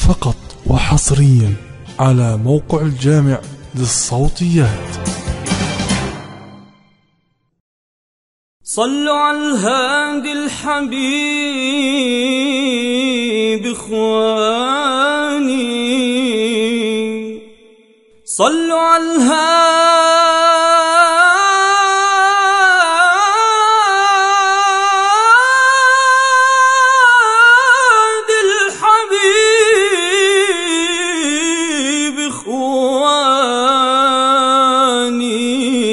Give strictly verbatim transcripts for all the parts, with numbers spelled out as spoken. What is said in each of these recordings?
فقط وحصريا على موقع الجامع للصوتيات. صلوا على الهادي الحبيب إخواني، صلوا على الهادي الحبيب إخواني،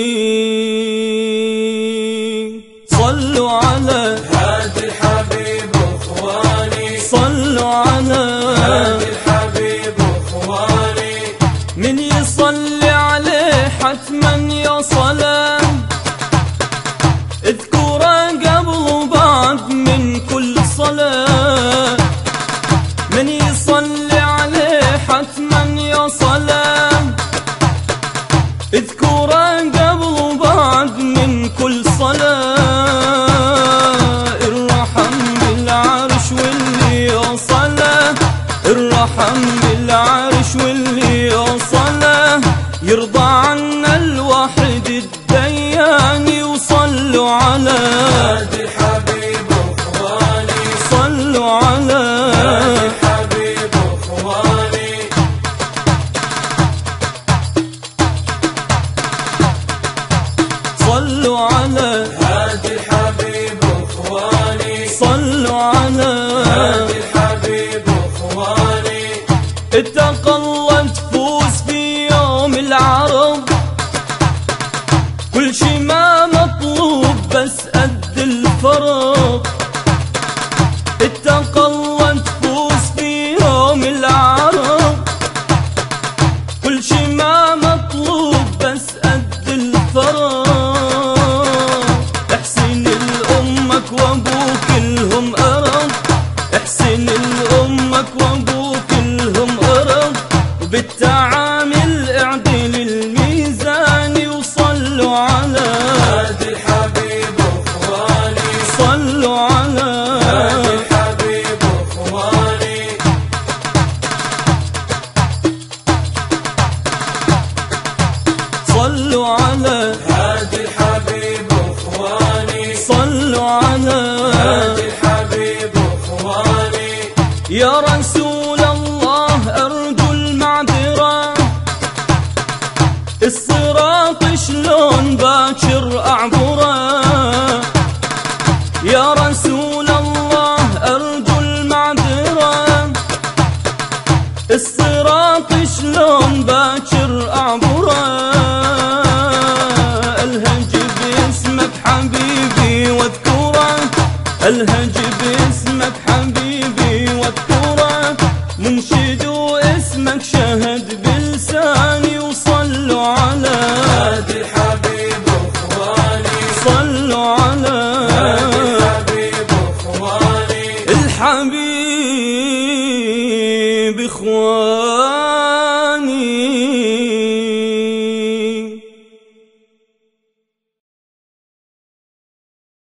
صلوا على هادي الحبيب اخواني، صلوا على هادي الحبيب اخواني، من يصلي عليه حتما يا صلاة اذكره قبل وبعد من كل صلاة، من يصلي عليه حتما يا صلاة اذكره قبل وبعد من كل صلاة. الرحم بالعرش واللي يوصله، الرحم بالعرش واللي يوصله، يرضى عنا الواحد الديان. وصلوا على هادي الحبيب اخواني، صلوا على هادي الحبيب اخواني، صلوا على هادي الحبيب اخواني، صلوا على هادي الحبيب اخواني، اتقى الله تفوز في يوم العرض، كل شي ما مطلوب بس قد الفرض. اتقى الله تفوز في يوم العرض، كل شي ما مطلوب بس قد الفرض. احسن لأمك وابوك لهم أرض، احسن لأمك وابوك لهم أرض، وبالتعامل اعدل الميزان. وصلوا على هادي الحبيب اخواني، صلوا على هادي الحبيب اخواني، صلوا على هادي الحبيب اخواني، صلوا على هادي الحبيب اخواني، يا رسول